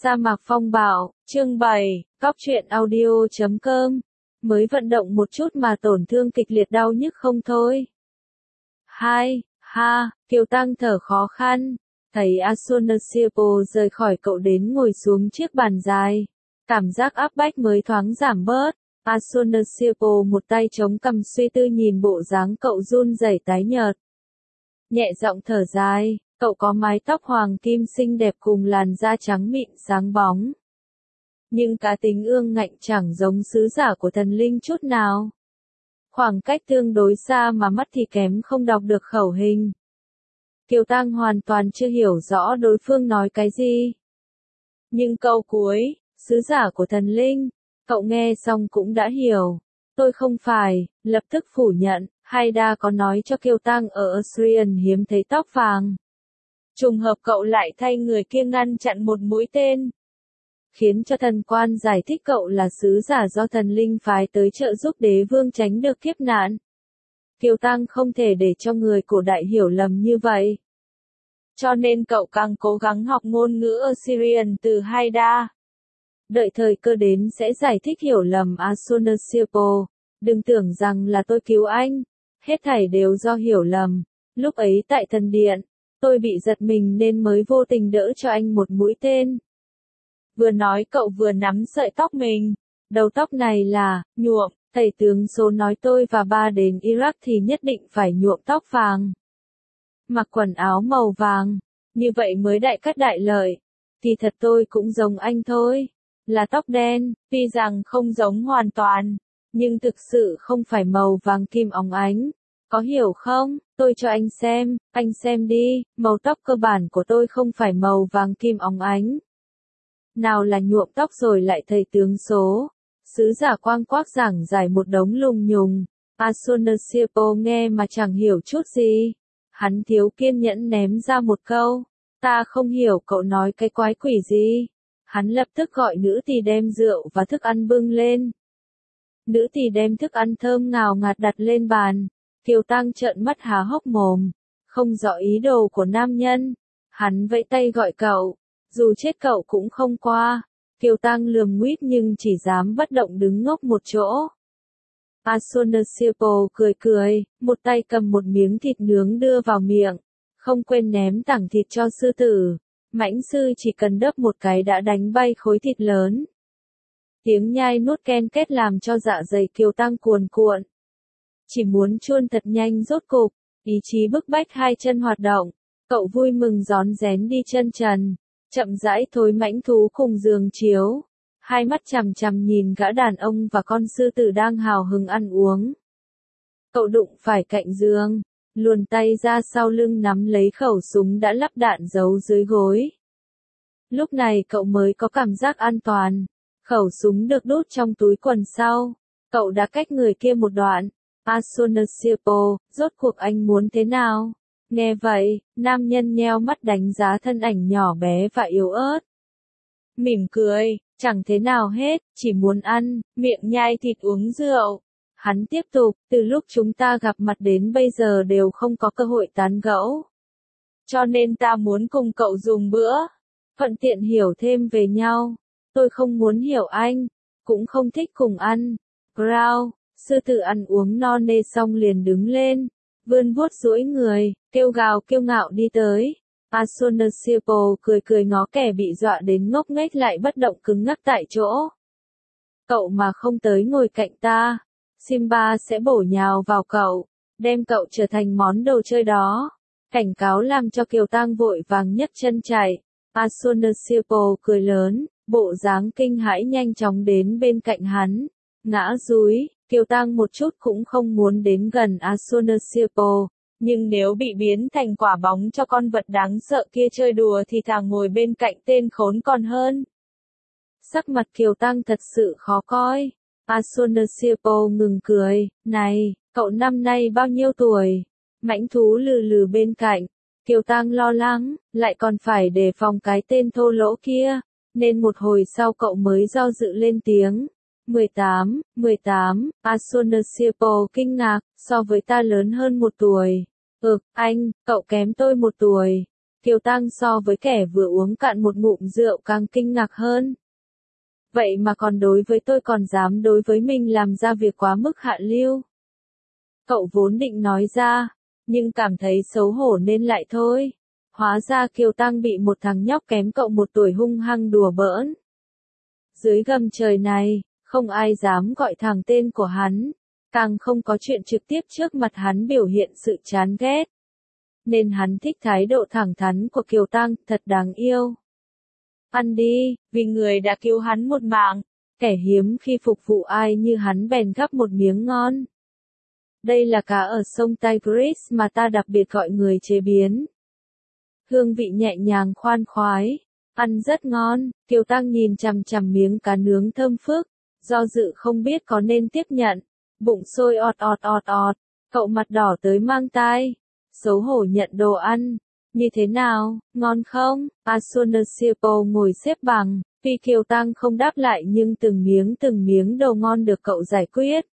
Sa mạc phong bạo, chương 7, Góc truyện audio.com. Mới vận động một chút mà tổn thương kịch liệt đau nhức không thôi. Kiều Tăng thở khó khăn, thấy Asunasiapo rời khỏi cậu đến ngồi xuống chiếc bàn dài. Cảm giác áp bách mới thoáng giảm bớt. Asunasiapo một tay chống cằm suy tư nhìn bộ dáng cậu run rẩy tái nhợt. Nhẹ giọng thở dài. Cậu có mái tóc hoàng kim xinh đẹp cùng làn da trắng mịn sáng bóng. Nhưng cá tính ương ngạnh chẳng giống sứ giả của thần linh chút nào. Khoảng cách tương đối xa mà mắt thì kém không đọc được khẩu hình. Kiều Tăng hoàn toàn chưa hiểu rõ đối phương nói cái gì. Nhưng câu cuối, sứ giả của thần linh, cậu nghe xong cũng đã hiểu. Tôi không phải, lập tức phủ nhận, Haida có nói cho Kiều Tăng ở Assyrian hiếm thấy tóc vàng. Trùng hợp cậu lại thay người kia ngăn chặn một mũi tên. Khiến cho thần quan giải thích cậu là sứ giả do thần linh phái tới trợ giúp đế vương tránh được kiếp nạn. Kiều Tăng không thể để cho người cổ đại hiểu lầm như vậy. Cho nên cậu càng cố gắng học ngôn ngữ Assyrian từ Haida. Đợi thời cơ đến sẽ giải thích hiểu lầm Asunasiapo. Đừng tưởng rằng là tôi cứu anh. Hết thảy đều do hiểu lầm. Lúc ấy tại thần điện. Tôi bị giật mình nên mới vô tình đỡ cho anh một mũi tên. Vừa nói cậu vừa nắm sợi tóc mình. Đầu tóc này là, nhuộm, thầy tướng số nói tôi và ba đến Iraq thì nhất định phải nhuộm tóc vàng. Mặc quần áo màu vàng, như vậy mới đại cát đại lợi. Thì thật tôi cũng giống anh thôi. Là tóc đen, tuy rằng không giống hoàn toàn, nhưng thực sự không phải màu vàng kim óng ánh. Có hiểu không? Tôi cho anh xem đi, màu tóc cơ bản của tôi không phải màu vàng kim óng ánh. Nào là nhuộm tóc rồi lại thầy tướng số. Sứ giả quang quác giảng giải một đống lùng nhùng. Asunasiapo nghe mà chẳng hiểu chút gì. Hắn thiếu kiên nhẫn ném ra một câu. Ta không hiểu cậu nói cái quái quỷ gì. Hắn lập tức gọi nữ tỳ đem rượu và thức ăn bưng lên. Nữ tỳ đem thức ăn thơm ngào ngạt đặt lên bàn. Kiều Tăng trợn mắt há hốc mồm, không rõ ý đồ của nam nhân. Hắn vẫy tay gọi cậu, dù chết cậu cũng không qua. Kiều Tăng lườm nguýt nhưng chỉ dám bất động đứng ngốc một chỗ. Asunasiapo cười, một tay cầm một miếng thịt nướng đưa vào miệng, không quên ném tảng thịt cho sư tử. Mãnh sư chỉ cần đớp một cái đã đánh bay khối thịt lớn. Tiếng nhai nuốt ken kết làm cho dạ dày Kiều Tăng cuồn cuộn. Chỉ muốn chuôn thật nhanh rốt cục, ý chí bức bách hai chân hoạt động, cậu vui mừng rón rén đi chân trần, chậm rãi thối mãnh thú cùng giường chiếu, hai mắt chằm chằm nhìn gã đàn ông và con sư tử đang hào hứng ăn uống. Cậu đụng phải cạnh giường, luồn tay ra sau lưng nắm lấy khẩu súng đã lắp đạn giấu dưới gối. Lúc này cậu mới có cảm giác an toàn, khẩu súng được đút trong túi quần sau, cậu đã cách người kia một đoạn. Asunasiapo, rốt cuộc anh muốn thế nào? Nghe vậy, nam nhân nheo mắt đánh giá thân ảnh nhỏ bé và yếu ớt. Mỉm cười, chẳng thế nào hết, chỉ muốn ăn, miệng nhai thịt uống rượu. Hắn tiếp tục, từ lúc chúng ta gặp mặt đến bây giờ đều không có cơ hội tán gẫu. Cho nên ta muốn cùng cậu dùng bữa, thuận tiện hiểu thêm về nhau. Tôi không muốn hiểu anh, cũng không thích cùng ăn. Growl. Sư tử ăn uống no nê xong liền đứng lên, vươn vuốt duỗi người, kêu gào kiêu ngạo đi tới. Asunasiapo cười ngó kẻ bị dọa đến ngốc nghếch lại bất động cứng ngắc tại chỗ. Cậu mà không tới ngồi cạnh ta, Simba sẽ bổ nhào vào cậu, đem cậu trở thành món đồ chơi đó. Cảnh cáo làm cho Kiều Tăng vội vàng nhấc chân chạy. Asunasiapo cười lớn, bộ dáng kinh hãi nhanh chóng đến bên cạnh hắn, ngã dúi. Kiều Tăng một chút cũng không muốn đến gần Asunasiapo, nhưng nếu bị biến thành quả bóng cho con vật đáng sợ kia chơi đùa thì thà ngồi bên cạnh tên khốn còn hơn. Sắc mặt Kiều Tăng thật sự khó coi. Asunasiapo ngừng cười, này, cậu năm nay bao nhiêu tuổi? Mãnh thú lừ lừ bên cạnh. Kiều Tăng lo lắng, lại còn phải đề phòng cái tên thô lỗ kia, nên một hồi sau cậu mới do dự lên tiếng. 18, Asunasiapo kinh ngạc, so với ta lớn hơn một tuổi. Anh, cậu kém tôi một tuổi. Kiều Tăng so với kẻ vừa uống cạn một ngụm rượu càng kinh ngạc hơn. Vậy mà còn đối với tôi còn dám đối với mình làm ra việc quá mức hạ lưu. Cậu vốn định nói ra, nhưng cảm thấy xấu hổ nên lại thôi. Hóa ra Kiều Tăng bị một thằng nhóc kém cậu 1 tuổi hung hăng đùa bỡn. Dưới gầm trời này, không ai dám gọi thẳng tên của hắn, càng không có chuyện trực tiếp trước mặt hắn biểu hiện sự chán ghét. Nên hắn thích thái độ thẳng thắn của Kiều Tăng, thật đáng yêu. Ăn đi, vì người đã cứu hắn một mạng, kẻ hiếm khi phục vụ ai như hắn bèn gắp một miếng ngon. Đây là cá ở sông Tigris mà ta đặc biệt gọi người chế biến. Hương vị nhẹ nhàng khoan khoái, ăn rất ngon. Kiều Tăng nhìn chằm chằm miếng cá nướng thơm phức, do dự không biết có nên tiếp nhận. Bụng sôi ọt ọt ọt ọt, cậu mặt đỏ tới mang tai, xấu hổ nhận đồ ăn. Như thế nào, ngon không? Asunasiapo ngồi xếp bằng, vì Kiều Tăng không đáp lại nhưng từng miếng đồ ngon được cậu giải quyết.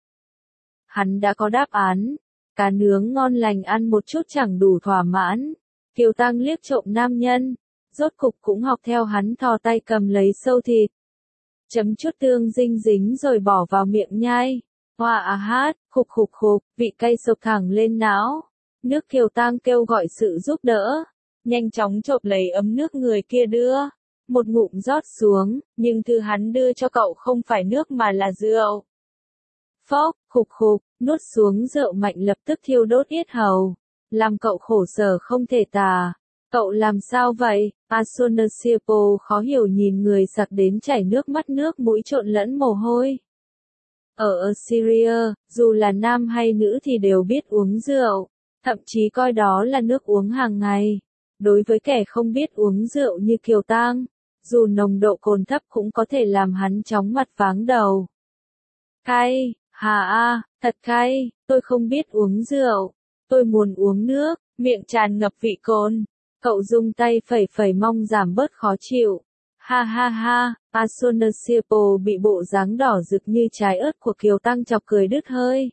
Hắn đã có đáp án, cá nướng ngon lành ăn một chút chẳng đủ thỏa mãn. Kiều Tăng liếc trộm nam nhân, rốt cục cũng học theo hắn thò tay cầm lấy sâu thịt. Chấm chút tương dinh dính rồi bỏ vào miệng nhai. Hoa à hát, khục khục khục, vị cay sộc thẳng lên não. Nước Kiều Tăng kêu gọi sự giúp đỡ. Nhanh chóng chộp lấy ấm nước người kia đưa. Một ngụm rót xuống, nhưng thứ hắn đưa cho cậu không phải nước mà là rượu. Phốc, khục khục, nuốt xuống rượu mạnh lập tức thiêu đốt yết hầu. Làm cậu khổ sở không thể tả. Cậu làm sao vậy? Asunasiapo khó hiểu nhìn người sặc đến chảy nước mắt nước mũi trộn lẫn mồ hôi. Ở Assyria, dù là nam hay nữ thì đều biết uống rượu, thậm chí coi đó là nước uống hàng ngày. Đối với kẻ không biết uống rượu như Kiều Tăng, dù nồng độ cồn thấp cũng có thể làm hắn chóng mặt váng đầu. Cay, thật cay, tôi không biết uống rượu, tôi muốn uống nước, miệng tràn ngập vị cồn. Cậu dùng tay phẩy mong giảm bớt khó chịu. Ha ha ha, Asunasiapo bị bộ dáng đỏ rực như trái ớt của Kiều Tăng chọc cười đứt hơi.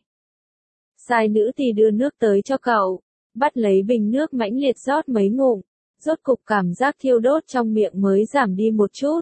Sai nữ thì đưa nước tới cho cậu, bắt lấy bình nước mãnh liệt rót mấy ngụm, rốt cục cảm giác thiêu đốt trong miệng mới giảm đi một chút.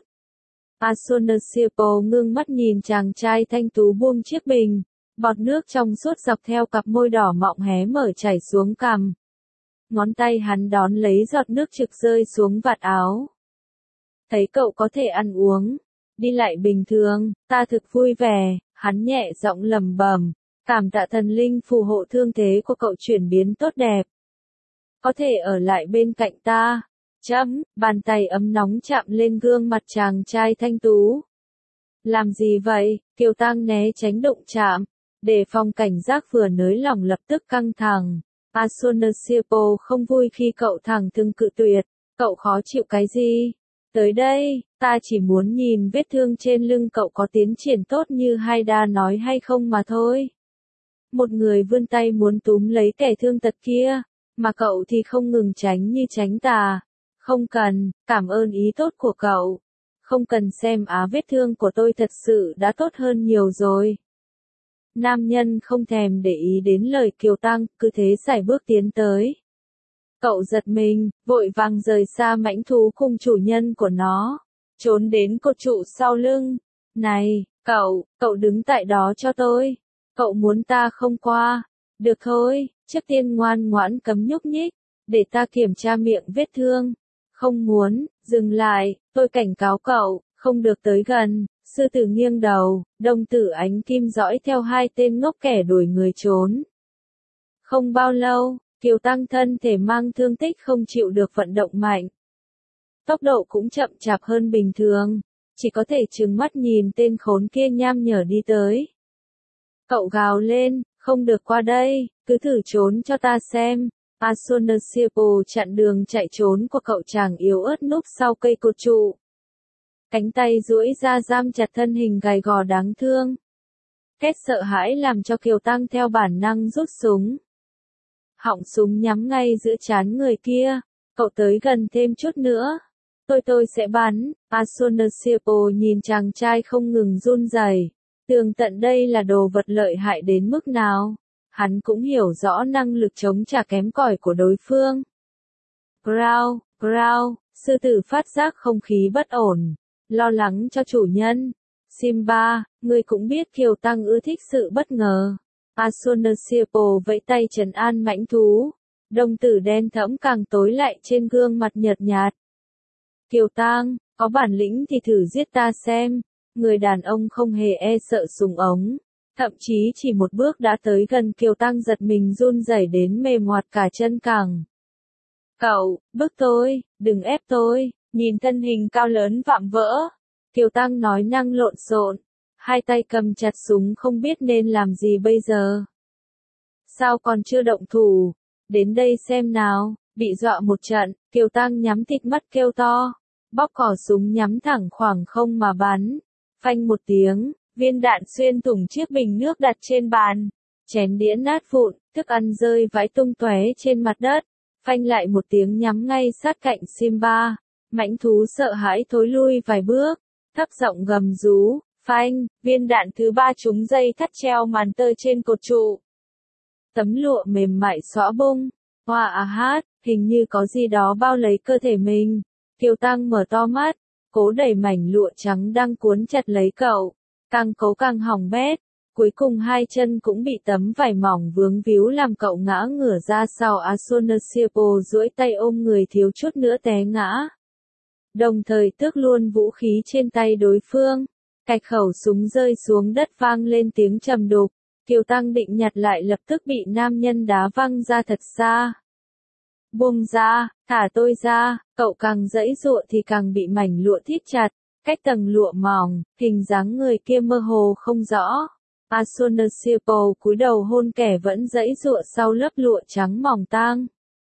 Asunasiapo ngưng mắt nhìn chàng trai thanh tú buông chiếc bình, bọt nước trong suốt dọc theo cặp môi đỏ mọng hé mở chảy xuống cằm. Ngón tay hắn đón lấy giọt nước trực rơi xuống vạt áo. Thấy cậu có thể ăn uống, đi lại bình thường, ta thực vui vẻ, hắn nhẹ giọng lẩm bẩm, cảm tạ thần linh phù hộ thương thế của cậu chuyển biến tốt đẹp. Có thể ở lại bên cạnh ta. Bàn tay ấm nóng chạm lên gương mặt chàng trai thanh tú. Làm gì vậy? Kiều Tăng né tránh đụng chạm, để phòng cảnh giác vừa nới lỏng lập tức căng thẳng. Asunasiapo không vui khi cậu thẳng thừng cự tuyệt. Cậu khó chịu cái gì? Tới đây, ta chỉ muốn nhìn vết thương trên lưng cậu có tiến triển tốt như Haida nói hay không mà thôi. Một người vươn tay muốn túm lấy kẻ thương tật kia, mà cậu thì không ngừng tránh như tránh tà. Không cần, cảm ơn ý tốt của cậu. Không cần xem vết thương của tôi thật sự đã tốt hơn nhiều rồi. Nam nhân không thèm để ý đến lời Kiều Tăng, cứ thế sải bước tiến tới. Cậu giật mình, vội vàng rời xa mãnh thú cùng chủ nhân của nó, trốn đến cột trụ sau lưng. Này, cậu đứng tại đó cho tôi. Cậu muốn ta không qua. Được thôi, trước tiên ngoan ngoãn cấm nhúc nhích, để ta kiểm tra miệng vết thương. Không muốn, dừng lại, tôi cảnh cáo cậu, không được tới gần. Sư tử nghiêng đầu, đồng tử ánh kim dõi theo hai tên ngốc kẻ đuổi người trốn. Không bao lâu, Kiều Tăng thân thể mang thương tích không chịu được vận động mạnh. Tốc độ cũng chậm chạp hơn bình thường, chỉ có thể trừng mắt nhìn tên khốn kia nham nhở đi tới. Cậu gào lên, không được qua đây, cứ thử trốn cho ta xem. Asunasiapo chặn đường chạy trốn của cậu chàng yếu ớt núp sau cây cột trụ. Cánh tay duỗi ra giam chặt thân hình gầy gò đáng thương. Kết sợ hãi làm cho Kiều Tăng theo bản năng rút súng. Họng súng nhắm ngay giữa trán người kia. Cậu tới gần thêm chút nữa. Tôi sẽ bắn. Asunasiapo nhìn chàng trai không ngừng run rẩy. Tường tận đây là đồ vật lợi hại đến mức nào. Hắn cũng hiểu rõ năng lực chống trả kém cỏi của đối phương. Growl, Ground, sư tử phát giác không khí bất ổn, lo lắng cho chủ nhân. Simba, ngươi cũng biết Kiều Tăng ưa thích sự bất ngờ. Asunasiapo vẫy tay trấn an mãnh thú. Đồng tử đen thẫm càng tối lại trên gương mặt nhợt nhạt. Kiều Tăng, có bản lĩnh thì thử giết ta xem. Người đàn ông không hề e sợ súng ống. Thậm chí chỉ một bước đã tới gần Kiều Tăng, giật mình run rẩy đến mềm ngoặt cả chân cẳng. Cậu, bức tôi, đừng ép tôi. Nhìn thân hình cao lớn vạm vỡ, Kiều Tăng nói năng lộn xộn, hai tay cầm chặt súng không biết nên làm gì bây giờ. Sao còn chưa động thủ? Đến đây xem nào. Bị dọa một trận, Kiều Tăng nhắm tịt mắt kêu to, bóc cò súng nhắm thẳng khoảng không mà bắn. Phanh một tiếng, viên đạn xuyên thủng chiếc bình nước đặt trên bàn, chén đĩa nát vụn, thức ăn rơi vãi tung tóe trên mặt đất. Phanh lại một tiếng nhắm ngay sát cạnh Simba. Mãnh thú sợ hãi thối lui vài bước, thấp giọng gầm rú. Phanh, viên đạn thứ ba trúng dây thắt treo màn tơ trên cột trụ. Tấm lụa mềm mại xõa bung. Hoa à hát, hình như có gì đó bao lấy cơ thể mình. Kiều Tăng mở to mắt, cố đẩy mảnh lụa trắng đang cuốn chặt lấy cậu. Càng cố càng hỏng bét. Cuối cùng hai chân cũng bị tấm vải mỏng vướng víu làm cậu ngã ngửa ra sau. Asunasiapo duỗi tay ôm người thiếu chút nữa té ngã. Đồng thời tước luôn vũ khí trên tay đối phương. Cạch khẩu súng rơi xuống đất vang lên tiếng trầm đục. Kiều Tăng định nhặt lại lập tức bị nam nhân đá văng ra thật xa. Buông ra, thả tôi ra. Cậu càng giãy giụa thì càng bị mảnh lụa thít chặt. Cách tầng lụa mỏng, hình dáng người kia mơ hồ không rõ. Asunasiapo cúi đầu hôn kẻ vẫn giãy giụa sau lớp lụa trắng mỏng tang.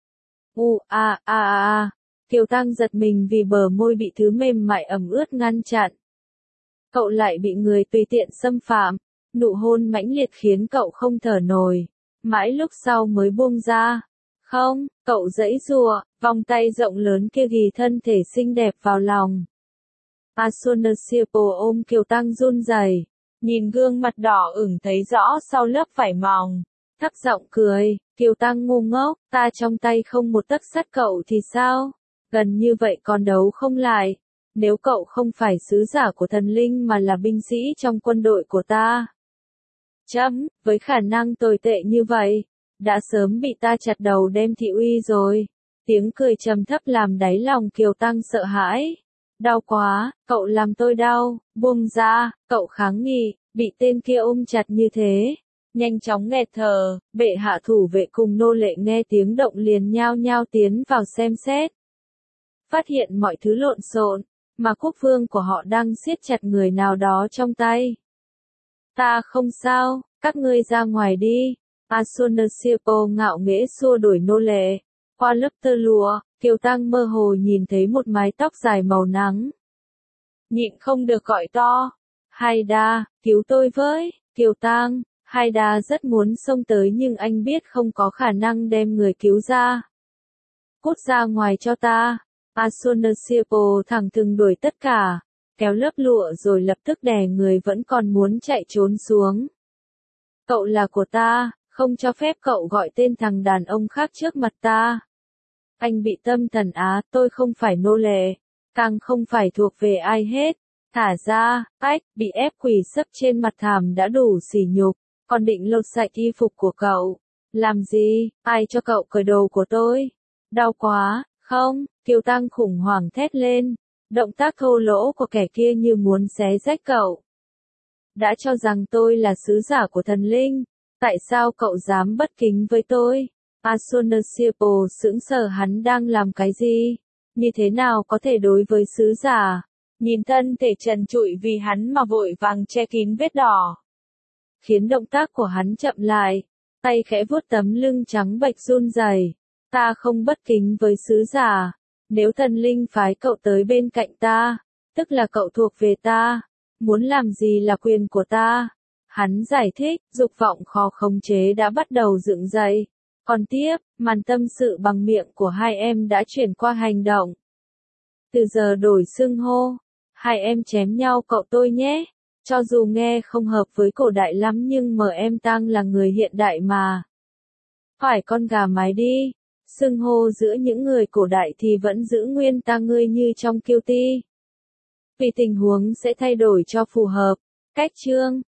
Kiều Tăng giật mình vì bờ môi bị thứ mềm mại ẩm ướt ngăn chặn. Cậu lại bị người tùy tiện xâm phạm. Nụ hôn mãnh liệt khiến cậu không thở nổi. Mãi lúc sau mới buông ra. Không, cậu giãy giụa, vòng tay rộng lớn kia ghì thân thể xinh đẹp vào lòng. Asunasiapo ôm Kiều Tăng run rẩy, nhìn gương mặt đỏ ửng thấy rõ sau lớp vải mỏng. Thấp giọng cười, Kiều Tăng ngu ngốc, ta trong tay không một tấc sắt cậu thì sao? Gần như vậy còn đấu không lại. Nếu cậu không phải sứ giả của thần linh mà là binh sĩ trong quân đội của ta. Với khả năng tồi tệ như vậy, đã sớm bị ta chặt đầu đem thị uy rồi. Tiếng cười trầm thấp làm đáy lòng Kiều Tăng sợ hãi. Đau quá, cậu làm tôi đau, buông ra, cậu kháng nghị, bị tên kia ôm chặt như thế. Nhanh chóng nghẹt thở, bệ hạ thủ vệ cùng nô lệ nghe tiếng động liền nhao nhao tiến vào xem xét. Phát hiện mọi thứ lộn xộn, mà quốc vương của họ đang siết chặt người nào đó trong tay. Ta không sao, các ngươi ra ngoài đi. Asunasiapo ngạo nghễ xua đuổi nô lệ. Qua lớp tơ lụa, Kiều Tăng mơ hồ nhìn thấy một mái tóc dài màu nắng. Nhịn không được gọi to. Haida, cứu tôi với. Kiều Tăng, Haida rất muốn xông tới nhưng anh biết không có khả năng đem người cứu ra. Cút ra ngoài cho ta. Asunasiapo thẳng thừng đuổi tất cả, kéo lớp lụa rồi lập tức đè người vẫn còn muốn chạy trốn xuống. Cậu là của ta, không cho phép cậu gọi tên thằng đàn ông khác trước mặt ta. Anh bị tâm thần á, tôi không phải nô lệ, càng không phải thuộc về ai hết. Thả ra, bị ép quỳ sấp trên mặt thảm đã đủ sỉ nhục, còn định lột sạch y phục của cậu. Làm gì, ai cho cậu cởi đồ của tôi? Đau quá, không, Kiều Tăng khủng hoảng thét lên. Động tác thô lỗ của kẻ kia như muốn xé rách cậu. Đã cho rằng tôi là sứ giả của thần linh, tại sao cậu dám bất kính với tôi? Asunasiapo sững sờ, hắn đang làm cái gì? Như thế nào có thể đối với sứ giả? Nhìn thân thể trần trụi vì hắn mà vội vàng che kín vết đỏ, khiến động tác của hắn chậm lại, tay khẽ vuốt tấm lưng trắng bệch run rẩy. Ta không bất kính với sứ giả. Nếu thần linh phái cậu tới bên cạnh ta, tức là cậu thuộc về ta. Muốn làm gì là quyền của ta. Hắn giải thích, dục vọng khó khống chế đã bắt đầu dựng dậy. Còn tiếp, màn tâm sự bằng miệng của hai em đã chuyển qua hành động. Từ giờ đổi xưng hô. Hai em chém nhau cậu tôi nhé. Cho dù nghe không hợp với cổ đại lắm nhưng em Tăng là người hiện đại mà. Phải con gà mái đi. Xưng hô giữa những người cổ đại thì vẫn giữ nguyên ta ngươi như trong kiêu ti. Vì tình huống sẽ thay đổi cho phù hợp. Cách chương